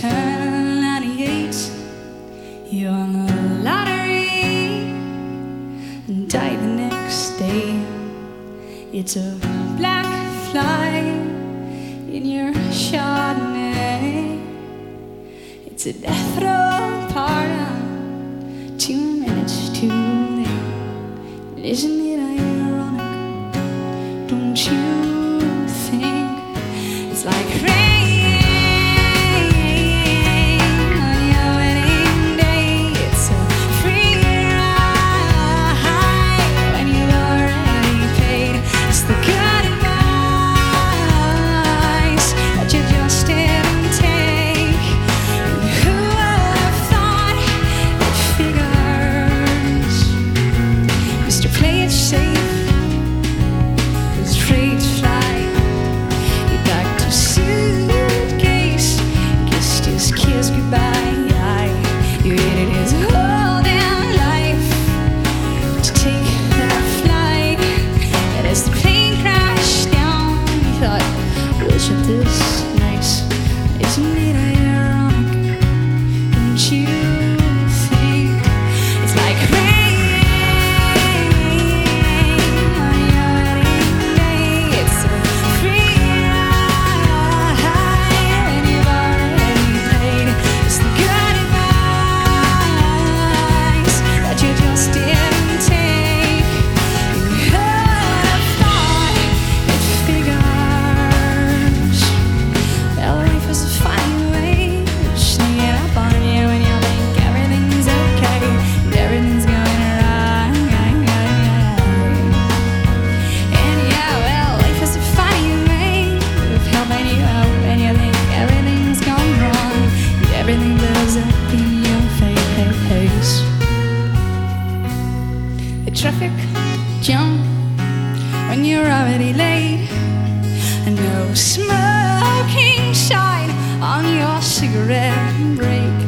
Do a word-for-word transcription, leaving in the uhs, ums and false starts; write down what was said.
turn ninety-eight. You won the lottery and died the next day. It's a black fly in your Chardonnay. It's a death row pardon, two minutes too late. Isn't it ironic? Don't you think it's like rain on your wedding day? It's a free ride when you've already paid. It's the good advice that you just didn't take. Who would have thought it figures? Mister Play It Safe was afraid to fly. He packed his suitcase, kissed his kids goodbye. You waited his whole damn life to take that flight. And as the plane crashed down, he thought, wasn't this nice? Isn't it ironic? Don't you think it's like rain on your wedding day? It's a free ride when you've already paid. It's the good advice that you just didn't take. You would have thought it figures. Well, life is a funny way of sneaking up on you when you think everything's okay and everything's going right. And yeah, well, life is a funny way of helping you out when you think everything's gone wrong and everything blows up in your face. The traffic jam when you're already late, and no smoking sign on your cigarette break.